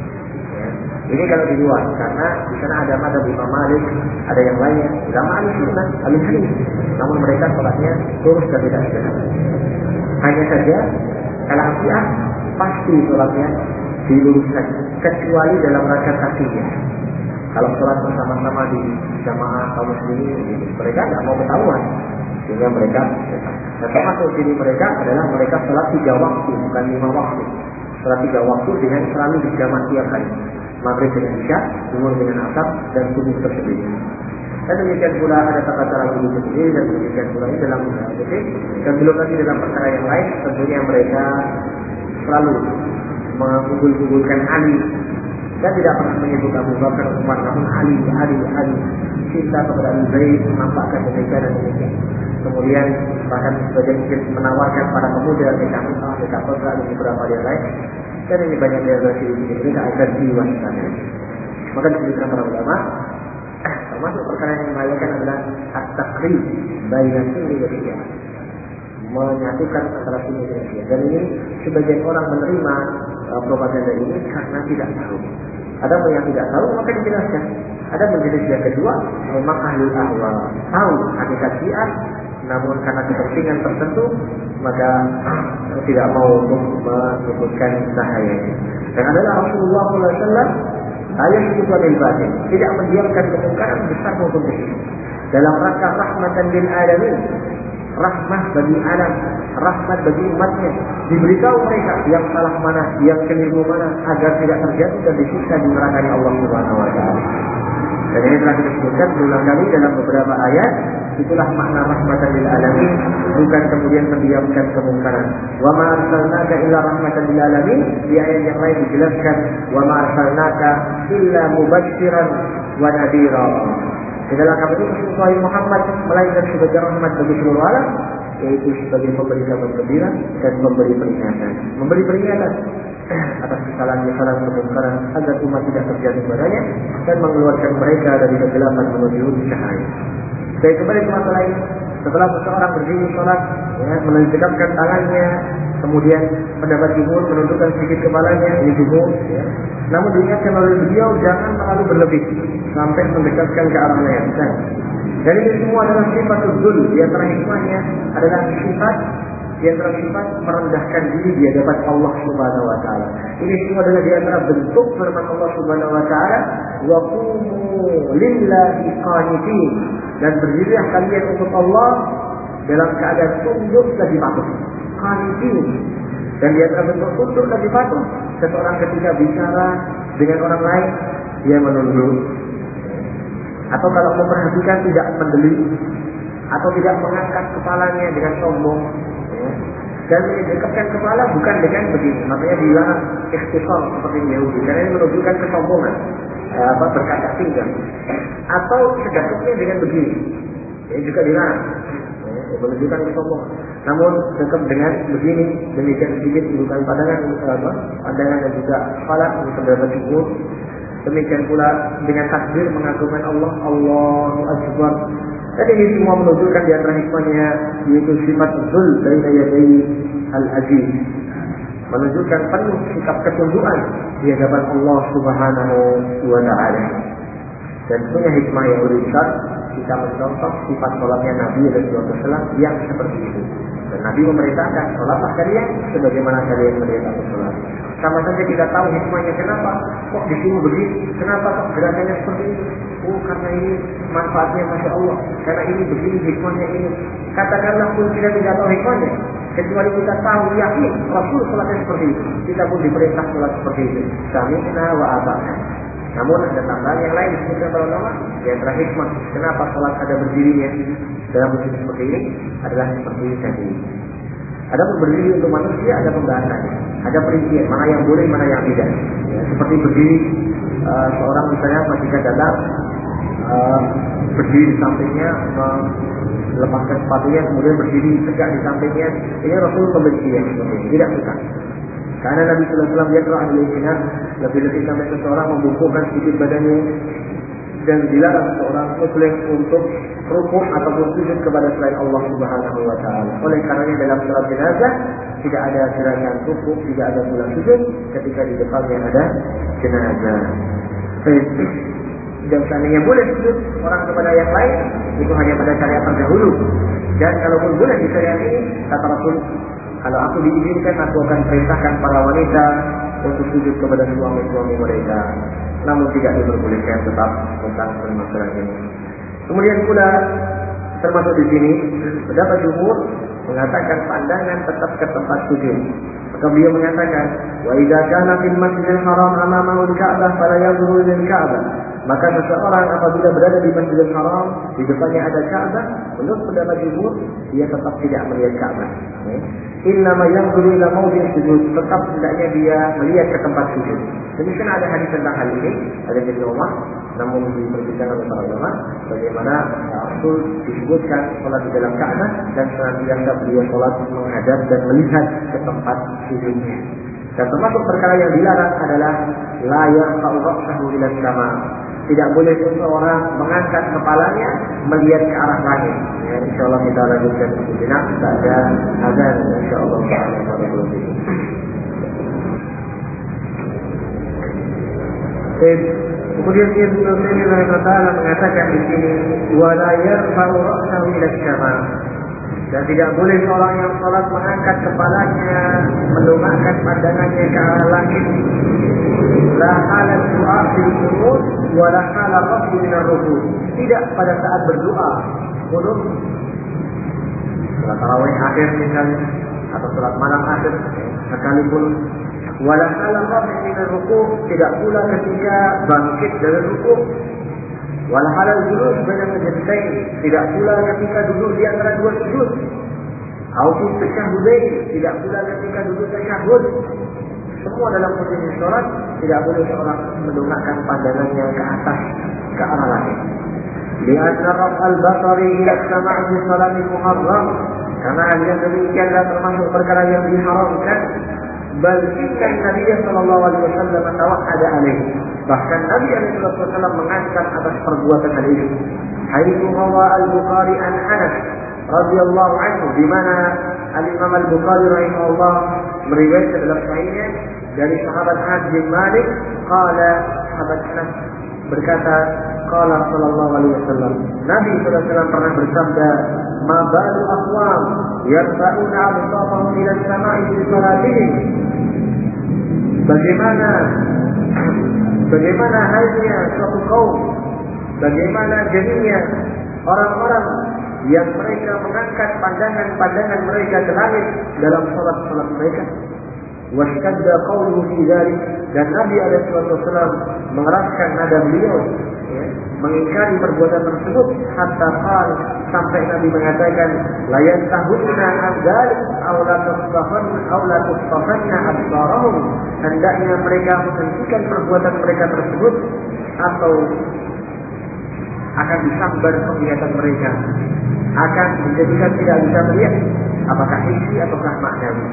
Ya. Ini kalau di luar, karena di sana ada mazhab Imam Malik, ada yang lainnya, ulama ahli sunnah, ahli hadis, namun mereka sholatnya lurus dan tidak sederhana. Hanya saja kalau Syiah pasti sholatnya diluruskan, kecuali dalam rangka kakinya. Kalau sholat bersama-sama di jamaah kaum muslimin, mereka tidak mau ketahuan. sehingga mereka dan termasuk diri mereka adalah mereka sholat tiga waktu, bukan lima waktu. Sholat tiga waktu dengan selalu berjamaah tiap hari, maghrib dengan isya, zuhur dengan asar, dan subuh tersendiri. Dan demikian pula ada tata cara wudhu sendiri, dan demikian pula ini dalam fikih, dan belum lagi dalam perkara yang lain tentunya mereka selalu mengunggul-unggulkan Ali dan tidak pernah menyebut Abu Bakar, Umar, namun Ali, Ali, Ali, cinta kepada Ali Zaid, menampakkan demikian dan demikian. Kemudian bahkan sebagian mungkin menawarkan para pemuda mereka Mekah, mereka Basra dan beberapa yang lain. Dan ini banyak yang berhasil di sini mereka akan diwaspadai. Maka disebutkan para ulama, termasuk perkara yang membahayakan adalah at-taqrib baina sunni wa bid'ah, menyatukan antara sunni dan bid'ah. Dan ini sebagian orang menerima uh, propaganda ini karena tidak tahu. Ada yang tidak tahu maka dijelaskan. Ada menjenis yang kedua, memang ahli ahwa tahu hakikat syiah, namun karena kepentingan tertentu maka tidak mau untuk menyebutkan bahayanya. Dan adalah Rasulullah sallallahu alaihi wasallam ayat itu adalah batin, tidak mendiamkan kemungkaran besar maupun kecil. Dalam rangka rahmatan lil alamin, rahmah bagi alam, rahmat bagi umatnya, diberitahu mereka yang salah mana, yang keliru mana, agar tidak terjatuh dan disiksa di neraka Allah Subhanahu wa taala. Dan ini telah disebutkan berulang kali dalam beberapa ayat. Itulah makna rahmatan lil alamin, bukan kemudian mendiamkan kemungkaran. Wa ma arsalnaka illa rahmatan lil alamin. Di ayat yang lain dijelaskan wa ma arsalnaka illa mubasysyiran wa nadhira. Tidaklah kami utus Rasul Muhammad melainkan sebagai rahmat bagi seluruh alam, yaitu sebagai pemberi kabar gembira dan memberi peringatan. Memberi peringatan atas kesalahan-kesalahan kemungkaran agar umat tidak terjatuh padanya dan mengeluarkan mereka dari kegelapan menuju cahaya. Saya kembali ke masalah ini. Setelah seseorang berdiri sholat, ya, menegakkan tangannya, kemudian pendapat jumhur menundukkan sedikit kepalanya, ini jumhur. Ya. Namun diingatkan oleh beliau jangan terlalu berlebih sampai mendekatkan ke arah leher. Dan ini semua adalah sifat dzul. Di antara hikmahnya adalah sifat di antara sifat merendahkan diri di hadapan Allah Subhanahu wa taala. Ini semua adalah di antara bentuk firman Allah Subhanahu wa taala, "Wa qumu lillahi qanitin." Dan berdirilah kalian untuk Allah dalam keadaan tunduk dan patuh. Qanitin. Dan di antara bentuk tunduk dan patuh, seseorang ketika bicara dengan orang lain, dia menunduk. Atau kalau memperhatikan tidak mendelik, atau tidak mengangkat kepalanya dengan sombong. Dan mendekatkan kepala bukan dengan begini, makanya dilarang ikhtisar seperti Yahudi, karena ini menunjukkan kesombongan, eh, apa berkata pinggang. Atau sedekatnya dengan begini, ini juga dilarang, eh, menunjukkan kesombongan. Namun dekat dengan begini, demikian sedikit menunjukkan pandangan, apa, pandangan dan juga kepala untuk pendapat syukur. Demikian pula dengan takbir mengagungkan Allah, Allahu Akbar. Dan ini semua menunjukkan di antara hikmahnya yaitu sifat dzul baina yaday al-aziz, menunjukkan penuh sikap ketundukan di hadapan Allah Subhanahu wa taala. Dan punya hikmah yang lebih besar kita mencontoh sifat sholatnya Nabi sallallahu alaihi wasallam yang seperti itu. Dan Nabi memerintahkan sholatlah kalian sebagaimana kalian melihat aku sholat. Sama saja kita tahu hikmahnya kenapa kok disuruh begini, kenapa kok gerakannya seperti ini. Oh karena ini manfaatnya Masya Allah, karena ini begini hikmahnya ini. Katakanlah pun kita tidak tahu hikmahnya, kecuali kita tahu yakin Rasul sholatnya seperti itu, kita pun diperintah sholat seperti itu. Sami'na wa ata'na. Namun ada tambahan yang lain disebutkan para ulama, di antara hikmah kenapa sholat ada berdirinya dalam posisi seperti ini adalah seperti ini tadi. Ada berdiri untuk manusia, ada pembahasannya, ada perincian mana yang boleh, mana yang tidak. Ya, seperti berdiri uh, seorang misalnya ketika datang uh, berdiri di sampingnya, melepaskan sepatunya, kemudian berdiri tegak di sampingnya. Ini Rasul membenci yang seperti ini, tidak suka. Karena Nabi Sallallahu Alaihi Wasallam dia telah melihatnya lebih-lebih sampai seseorang membungkukkan sedikit badannya dan dilarang seorang muslim untuk rukuk ataupun sujud kepada selain Allah Subhanahu wa taala. Oleh karenanya dalam salat jenazah tidak ada gerakan rukuk, tidak ada pula sujud ketika di depannya ada jenazah. Dan seandainya boleh sujud orang kepada yang lain, itu hanya pada syariat terdahulu. Dan kalaupun boleh di syariat ini, kata Rasul, kalau aku diizinkan, aku akan perintahkan para wanita untuk sujud kepada suami-suami mereka. Namun tidak diperbolehkan tetap tentang permasalahan ini. Kemudian pula termasuk di sini pendapat jumhur mengatakan pandangan tetap ke tempat sujud. Maka beliau mengatakan, wa idza kana fil masjidil haram amamahu al-ka'bah fala yanzuru ila al-ka'bah. Maka seseorang apabila berada di Masjidil Haram, di depannya ada Ka'bah, menurut pendapat jumhur, dia tetap tidak melihat Ka'bah. Innama yanzuru ila mawdi' sujud, tetap hendaknya dia melihat ke tempat sujud. Demikian ada hadis tentang hal ini, ada Ibnu Umar, namun diperbincangkan oleh para ulama bagaimana Rasul disebutkan salat di dalam Ka'bah dan senantiasa beliau salat menghadap dan melihat ke tempat sujudnya. Dan termasuk perkara yang dilarang adalah la yarfa'u ra'sahu ila sama. Tidak boleh seseorang mengangkat kepalanya melihat ke arah langit. Ya, insyaallah kita lanjutkan sejenak pada azan insyaallah taala pada bulan ini. Kemudian Ibnu Taimiyah mengatakan di sini wala yarfa'u ra'sahu ila sama. Dan tidak boleh seorang yang salat mengangkat kepalanya, mendongakkan pandangannya ke arah langit. La halat du'a fil qunut wa la halat raf'i min ar-ruku'. Tidak pada saat berdoa, qunut, salat tarawih akhir misalnya atau salat malam akhir sekalipun. Wa la halat raf'i min ar-ruku', tidak pula ketika bangkit dari ruku'. Wal halal julus baina sajdatain, tidak pula ketika duduk di antara dua sujud. Atau tasyahudain, tidak pula ketika duduk tasyahud. Semua dalam posisi salat tidak boleh seorang mendongakkan pandangannya ke atas ke arah langit. Li'anna raf'al basari ila as-sama'i fi salati muharram. Karena yang demikianlah termasuk perkara yang diharamkan. Bal inna Nabi sallallahu alaihi wasallam tawa'ada alaihi. Bahkan Nabi alaihi wasallam mengancam atas perbuatan hal ini. Haitsu rawa al-Bukhari an Anas radhiyallahu anhu, di mana Al-Imam Al-Bukhari rahimahullah meriwayatkan dalam sahihnya dari sahabat Anas bin Malik, qala, sahabat Anas berkata, qala sallallahu alaihi wasallam, Nabi sallallahu alaihi wasallam pernah bersabda, ma balu aqwam yarfa'una absarahum ila as-sama'i fi salatihim. Bagaimana Bagaimana halnya suatu kaum, bagaimana jadinya orang-orang yang mereka mengangkat pandangan-pandangan mereka ke langit dalam salat-salat mereka. Washtadda qawluhu fi dzalik, dan Nabi alaihi wasallam mengeraskan nada beliau, ya, mengingkari perbuatan tersebut, hatta qal, sampai Nabi mengatakan la yantahunna an dzalik aw la tusfafan aw la tusfafanna absarahum, hendaknya mereka menghentikan perbuatan mereka tersebut atau akan disambar penglihatan mereka, akan menjadikan tidak bisa melihat apakah hissi ataukah maknawi,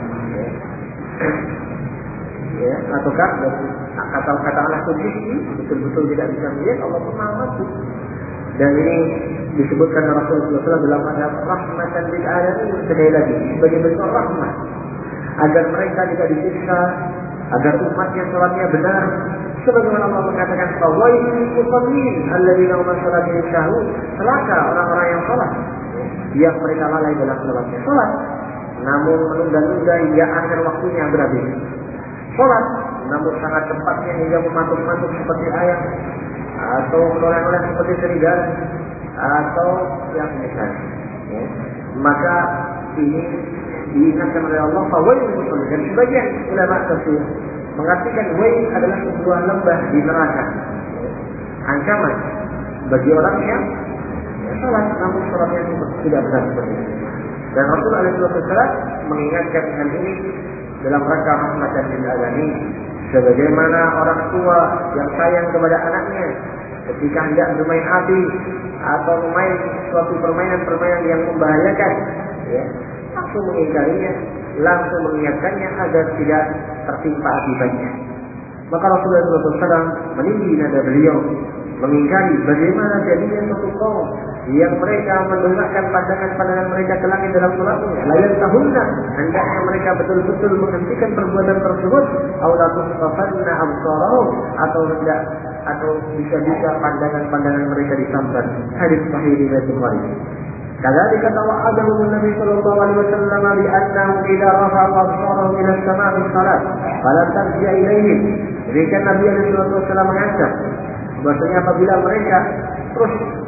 ya, ataukah kata katakanlah hissi betul-betul tidak bisa melihat, Allah pun maha mampu. Dan ini disebutkan oleh Rasulullah shallallahu alaihi wasallam dalam hadis rahmatan lil alamin, sekali lagi sebagai bentuk rahmat agar mereka tidak disiksa, agar umatnya salatnya benar, sebagaimana Allah mengatakan fawailul musallin alladzina hum an salatihim sahun, celaka orang-orang yang salat yang mereka lalai dalam salatnya. Salat namun menunda-nunda hingga akhir waktunya berhabis. Salat namun sangat cepatnya hingga mematuk-matuk seperti ayam, atau menoleh-noleh seperti serigala, atau yang misalnya, ya. Maka ini diingatkan oleh Allah fawailul musallin, dan sebagian ulama tafsir mengartikan wail adalah sebuah lembah di neraka, ancaman bagi orang yang ya, salat namun salatnya tidak benar seperti itu. Dan Rasulullah shallallahu alaihi wasallam mengingatkan hal ini dalam rangka rahmatan lil alamin, sebagaimana orang tua yang sayang kepada anaknya ketika hendak bermain api atau bermain suatu permainan-permainan yang membahayakan, ya, langsung mengingkarinya, langsung mengingatkannya agar tidak tertimpa akibatnya. Maka Rasulullah shallallahu alaihi wasallam meninggi nada beliau mengingkari bagaimana jadinya suatu kaum yang mereka mendongakkan pandangan-pandangan mereka ke langit dalam salatnya. Layan tahunna, hendaknya mereka betul-betul menghentikan perbuatan tersebut. Aw la tusfafanna absarahum, atau hendak atau bisa-bisa pandangan-pandangan mereka disambar. Hadis sahih riwayat Bukhari. Kadzalika tawa'adahu Nabi sallallahu alaihi wasallam bi annahu idza rafa'u absarahum ila as-sama'i fi salat fala tarji'a ilaihim. Demikian Nabi sallallahu alaihi wasallam mengancam bahwasanya apabila mereka terus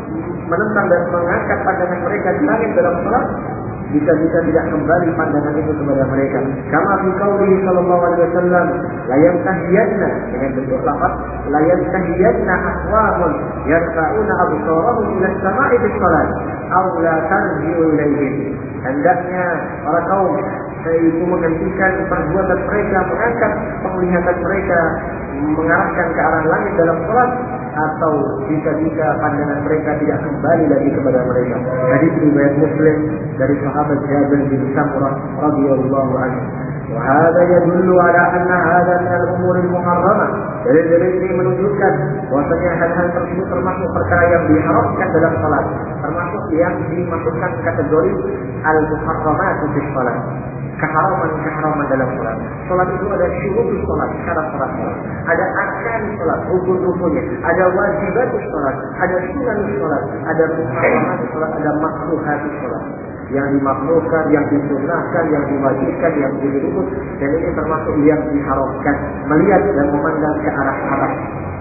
menentang dan mengangkat pandangan mereka di langit dalam salat, bisa-bisa tidak kembali pandangan itu kepada mereka. Kama fi qaulihi sallallahu alaihi wasallam, la yantahiyanna, dengan bentuk lafaz, la yantahiyanna aqwamun yarfa'una absarahum ila as-sama'i bis salat, aw la tarji'u ilaihim. Hendaknya para kaum itu menghentikan perbuatan mereka, mengangkat penglihatan mereka, mengarahkan ke arah langit dalam salat, atau bisa-bisa pandangan mereka tidak kembali lagi kepada mereka. Hadis riwayat Muslim dari sahabat Jabir bin Samurah radhiyallahu anhu. Wa hadha yadullu ala anna hadha min al-umur al-muharramah. Dalil-dalil ini menunjukkan bahwasanya hal-hal tersebut termasuk perkara yang diharamkan dalam salat, termasuk yang dimasukkan kategori al-muharramat fi salat. Keharaman-keharaman dalam salat. Salat itu ada syurutus salat, syarat salat. Ada arkan salat, rukun-rukunnya. Ada wajibatus salat, ada sunanus salat, ada muharramatus salat, ada makruhatus salat. Yang dimakruhkan, yang disunnahkan, yang diwajibkan, yang dirukun, dan ini termasuk yang diharamkan. Melihat dan memandang ke arah-arah.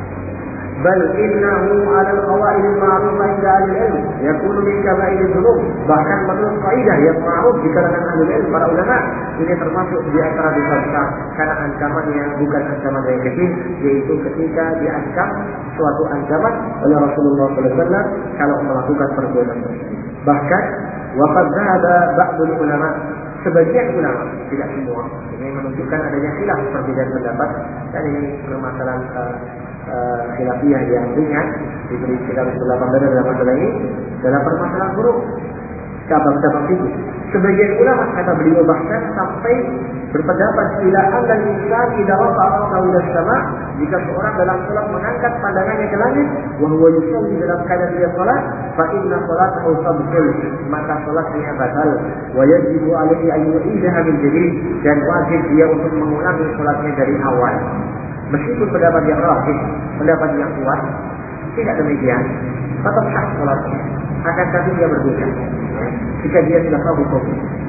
Bal innahu 'ala al-qawaid al-ma'rufah 'inda ahli al-'ilm yakunu min kaba'ir dzunub. Bahkan menurut kaidah yang ma'ruf di kalangan ahli ilmu, para ulama, ini termasuk di antara dosa besar karena ancamannya bukan ancaman yang kecil, yaitu ketika diancam suatu ancaman oleh Rasulullah sallallahu alaihi wasallam kalau melakukan perbuatan tersebut. Bahkan waqad dzahaba ba'dul ulama, sebagian ulama, tidak semua, ini menunjukkan adanya khilaf, perbedaan pendapat, dan ini permasalahan uh, Uh, khilafiyah yang ringan, diberi sekitar delapan belas dalam masalah ini, dalam permasalahan buruk cabang-cabang itu. Sebagian ulama, kata beliau, bahkan sampai berpendapat ila annal insan idza rafa'a ra'sahu ila as-sama', jika seorang dalam salat mengangkat pandangannya ke langit, wa huwa yusalli, dalam keadaan dia salat, fa inna salatahu tabtul, maka salatnya batal, wa yajibu alaihi an yu'idaha min jadid, dan wajib dia untuk mengulangi salatnya dari awal. Meskipun pendapat yang rajih, pendapat yang kuat, tidak demikian, tetap sah salatnya. Akan tetapi dia berbeda jika dia sudah tahu hukum.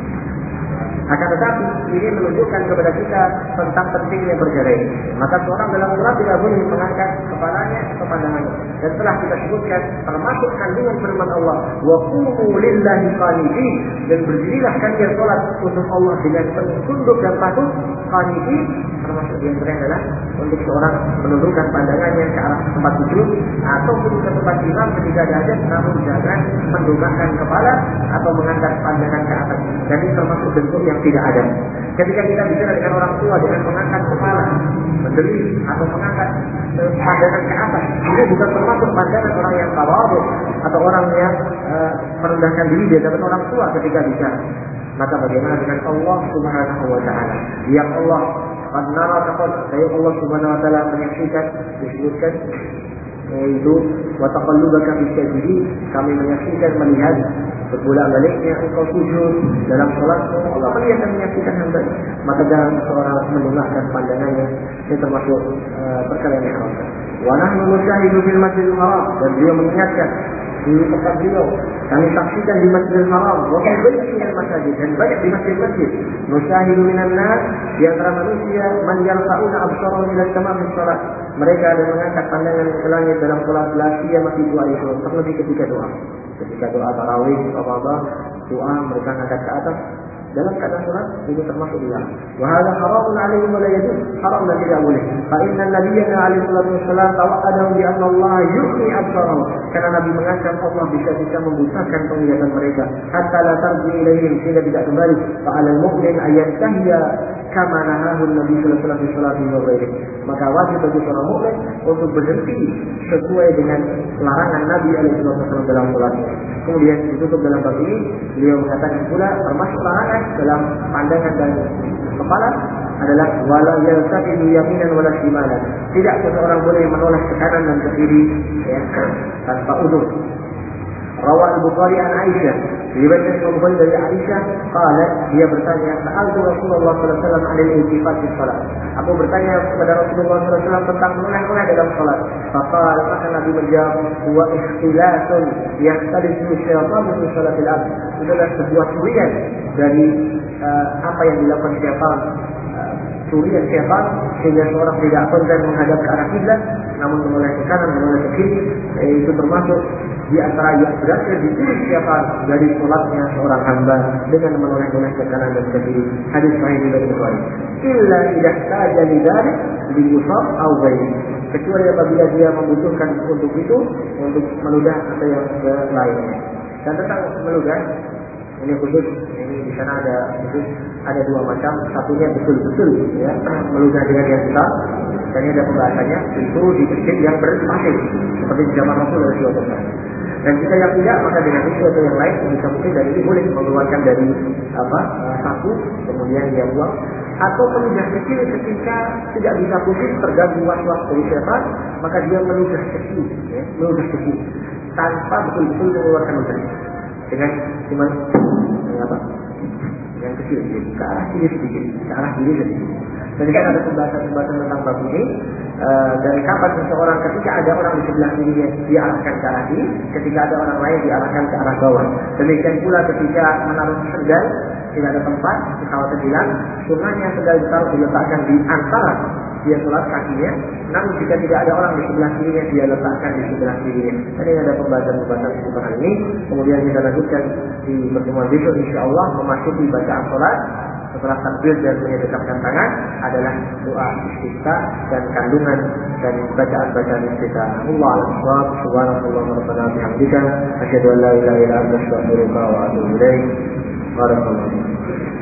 Akan tetapi ini menunjukkan kepada kita tentang pentingnya bercerai. Maka seorang dalam salat tidak boleh mengangkat kepalanya atau pandangannya. Dan telah kita sebutkan termasuk kandungan firman Allah, wa qumu lillahi qanitin, dan berdirilah kalian salat untuk Allah dengan penuh tunduk dan patuh. Qanitin termasuk di antaranya adalah untuk seorang menundukkan pandangannya ke arah tempat sujud ataupun ke tempat imam ketika ada hajat, namun jangan mendongakkan kepala atau mengangkat pandangan ke atas. Dan ini termasuk bentuk yang tidak ada. Ketika kita bicara dengan orang tua dengan mengangkat kepala, mendelik atau mengangkat pandangan ke atas, ini bukan termasuk pandangan orang yang tawadhu atau orang yang uh, merendahkan diri di hadapan orang tua ketika bicara. Maka bagaimana dengan Allah Subhanahu wa taala? Yang Allah qad nara taqad, saya Allah Subhanahu wa taala menyaksikan, disebutkan yaitu wa taqallubaka fi sajidin, kami menyaksikan, melihat berbolak-baliknya engkau sujud dalam salatmu. Allah melihat dan menyaksikan hamba. Maka jangan seorang mendongakkan pandangannya. Ini termasuk uh, perkara yang haram. Wa nahnu nusyahidu fil Masjidil Haram, dan beliau mengingatkan di tempat beliau, kami saksikan di Masjidil Haram, wa fi baitihi masjid, dan banyak di masjid-masjid. Nusyahidu minan nas, di antara manusia, man yarfa'una absarahum ila as-sama' fi shalat. Mereka ada mengangkat pandangan ke langit dalam salat, la siyama fi du'a, terlebih ketika doa. Ketika doa tarawih, apa-apa, doa mereka angkat ke atas dalam keadaan salat, ini termasuk dilarang. Wa hadha haramun 'alaihim wa la yajuz, haram dan tidak boleh. Fa inna nabiyya alaihi salatu wassalam tawa'adahu bi anna Allah yuhyi absarahum, karena Nabi mengancam Allah bisa-bisa membutakan penglihatan mereka, hatta la tarji ilaihim, sehingga tidak kembali. Fa 'alal mu'min ayyantahiya kama nahahu Nabi sallallahu alaihi wasallam wa ghairihi. Maka wajib bagi seorang mukmin untuk berhenti sesuai dengan larangan Nabi alaihi wasallam dalam salatnya. Kemudian ditutup dalam bab ini, beliau mengatakan pula termasuk larangan dalam pandangan dan kepala adalah wala yaltafitu yaminan wala shimalan. Tidak seseorang boleh menoleh ke kanan dan ke kiri, ya, tanpa uzur. Rawal Bukhari an Aisyah, diriwayatkan Imam Bukhari dari Aisyah, qalat, dia bertanya, sa'altu Rasulullah sallallahu alaihi wasallam 'anil iltifat fi shalat. Aku bertanya kepada Rasulullah sallallahu alaihi wasallam tentang menoleh-noleh dalam salat. Faqala, maka Nabi menjawab, wa ikhtilatun yahtalifu syaitan fi salatil abd. Itu adalah sebuah curian dari uh, apa yang dilakukan syaitan uh, curian syaitan sehingga seorang tidak konsen menghadap ke arah kiblat, namun menoleh ke kanan, menoleh ke kiri. Eh, itu termasuk di antara yang berhasil dicuri syaitan dari sholatnya seorang hamba dengan menoleh-noleh ke kanan dan ke kiri. Hadis sahih dari Bukhari. Illa idza ihtaja lidzalik liyusab aw ghairi. Kecuali apabila dia membutuhkan untuk itu, untuk meludah atau yang lainnya. Dan tentang meludah, ini khusus, ini di sana ada khusus, ada dua macam. Satunya betul-betul ya, meludah dengan yang besar. Dan ini ada pembahasannya, itu di masjid yang berpasir, seperti di zaman Rasulullah shallallahu alaihi wasallam. Dan jika yang tidak, maka dengan itu atau yang lain bisa mungkin dari ini boleh mengeluarkan dari apa saku, kemudian dia buang. Atau meludah kecil ketika tidak bisa khusus terganggu was-was dari syaitan, maka dia meludah kecil, ya, meludah kecil tanpa betul-betul mengeluarkan ludah. Dengan cuma dengan apa? Yang kecil, jadi ke arah kiri sedikit, ke arah kiri sedikit. Jadi kan ada pembahasan-pembahasan tentang bab ini. Uh, dari kapan seseorang ketika ada orang di sebelah kirinya diarahkan ke arah kiri, ketika ada orang lain diarahkan ke arah bawah. Demikian pula ketika menaruh sendal tidak ada tempat, khawatir hilang, sunnahnya sendal ditaruh diletakkan di antara dia sholat kakinya. Namun jika tidak ada orang di sebelah kirinya, dia letakkan di sebelah kirinya. Jadi ada pembahasan-pembahasan seputar hal ini. Kemudian kita lanjutkan di pertemuan besok, insya Allah memasuki bacaan sholat. Setelah takbir dan menyedekapkan tangan adalah doa istiftah dan kandungan dan bacaan-bacaan istiftah. Allah al-Subhanahu subhanallahi wa ta'ala bihamdika asyhadu an la ilaha illa anta astaghfiruka wa atubu ilaik. Barakallahu.